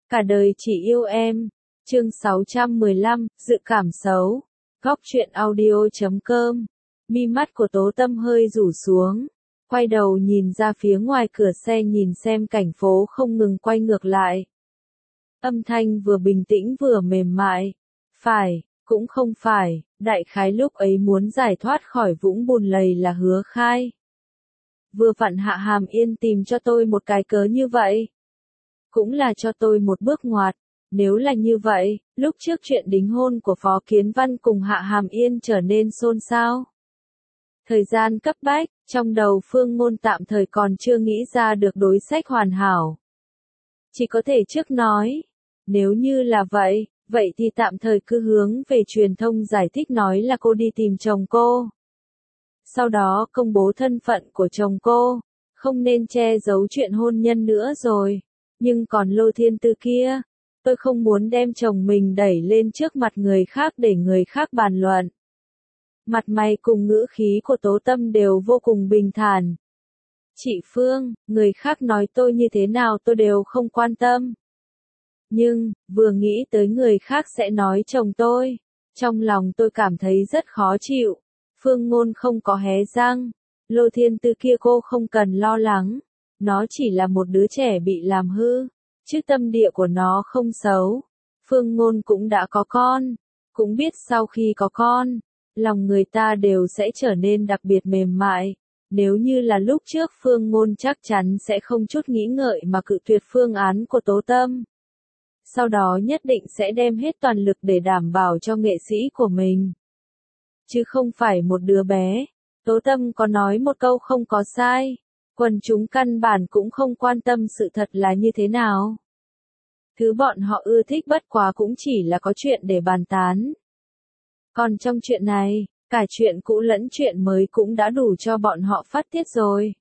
Cả đời chỉ yêu em. Chương 615, dự cảm xấu. Góc truyện audio.com. Mi mắt của Tố Tâm hơi rủ xuống, quay đầu nhìn ra phía ngoài cửa xe nhìn xem cảnh phố không ngừng quay ngược lại. Âm thanh vừa bình tĩnh vừa mềm mại. Phải, cũng không phải, đại khái lúc ấy muốn giải thoát khỏi vũng bùn lầy là Hứa Khai. Vừa vặn Hạ Hàm Yên tìm cho tôi một cái cớ như vậy. Cũng là cho tôi một bước ngoặt. Nếu là như vậy, lúc trước chuyện đính hôn của Phó Kiến Văn cùng Hạ Hàm Yên trở nên xôn xao. Thời gian cấp bách, trong đầu Phương Ngôn tạm thời còn chưa nghĩ ra được đối sách hoàn hảo. Chỉ có thể trước nói, nếu như là vậy, vậy thì tạm thời cứ hướng về truyền thông giải thích nói là cô đi tìm chồng cô. Sau đó công bố thân phận của chồng cô, không nên che giấu chuyện hôn nhân nữa rồi. Nhưng còn Lô Thiên Tư kia, tôi không muốn đem chồng mình đẩy lên trước mặt người khác để người khác bàn luận. Mặt mày cùng ngữ khí của Tố Tâm đều vô cùng bình thản. Chị Phương, người khác nói tôi như thế nào tôi đều không quan tâm. Nhưng, vừa nghĩ tới người khác sẽ nói chồng tôi, trong lòng tôi cảm thấy rất khó chịu. Phương Ngôn không có hé răng. Lô Thiên Tư kia cô không cần lo lắng. Nó chỉ là một đứa trẻ bị làm hư, chứ tâm địa của nó không xấu. Phương Ngôn cũng đã có con, cũng biết sau khi có con, lòng người ta đều sẽ trở nên đặc biệt mềm mại. Nếu như là lúc trước Phương Ngôn chắc chắn sẽ không chút nghĩ ngợi mà cự tuyệt phương án của Tố Tâm. Sau đó nhất định sẽ đem hết toàn lực để đảm bảo cho nghệ sĩ của mình. Chứ không phải một đứa bé. Tố Tâm có nói một câu không có sai. Quần chúng căn bản cũng không quan tâm sự thật là như thế nào. Thứ bọn họ ưa thích bất quá cũng chỉ là có chuyện để bàn tán. Còn trong chuyện này, cả chuyện cũ lẫn chuyện mới cũng đã đủ cho bọn họ phát tiết rồi.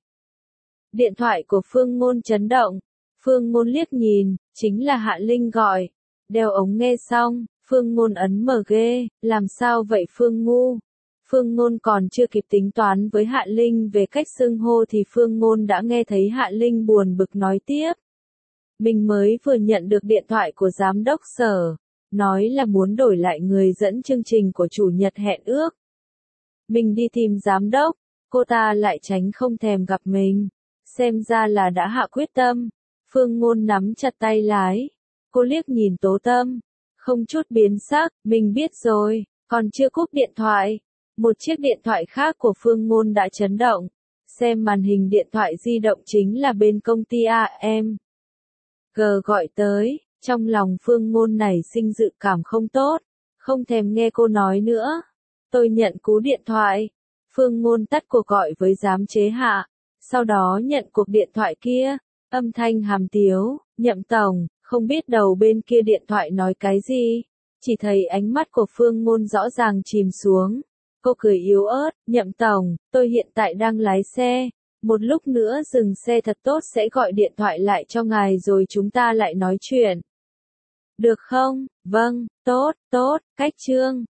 Điện thoại của Phương Ngôn chấn động. Phương Ngôn liếc nhìn, chính là Hạ Linh gọi. Đeo ống nghe xong, Phương Ngôn ấn mở ghê, làm sao vậy Phương Ngu? Phương Ngôn còn chưa kịp tính toán với Hạ Linh về cách xưng hô thì Phương Ngôn đã nghe thấy Hạ Linh buồn bực nói tiếp. Mình mới vừa nhận được điện thoại của giám đốc Sở, nói là muốn đổi lại người dẫn chương trình của chủ nhật hẹn ước. Mình đi tìm giám đốc, cô ta lại tránh không thèm gặp mình. Xem ra là đã hạ quyết tâm. Phương Ngôn nắm chặt tay lái. Cô liếc nhìn Tố Tâm, không chút biến sắc, mình biết rồi, còn chưa cúp điện thoại. Một chiếc điện thoại khác của Phương Ngôn đã chấn động. Xem màn hình điện thoại di động chính là bên công ty AM. G gọi tới, trong lòng Phương Ngôn nảy sinh dự cảm không tốt, không thèm nghe cô nói nữa. Tôi nhận cú điện thoại. Phương Ngôn tắt cuộc gọi với giám chế Hạ, sau đó nhận cuộc điện thoại kia, âm thanh hàm tiếu, Nhậm tổng, không biết đầu bên kia điện thoại nói cái gì, chỉ thấy ánh mắt của Phương Ngôn rõ ràng chìm xuống. Cô cười yếu ớt, Nhậm tổng, tôi hiện tại đang lái xe, một lúc nữa dừng xe thật tốt sẽ gọi điện thoại lại cho ngài rồi chúng ta lại nói chuyện. Được không? Vâng, tốt, cách chương.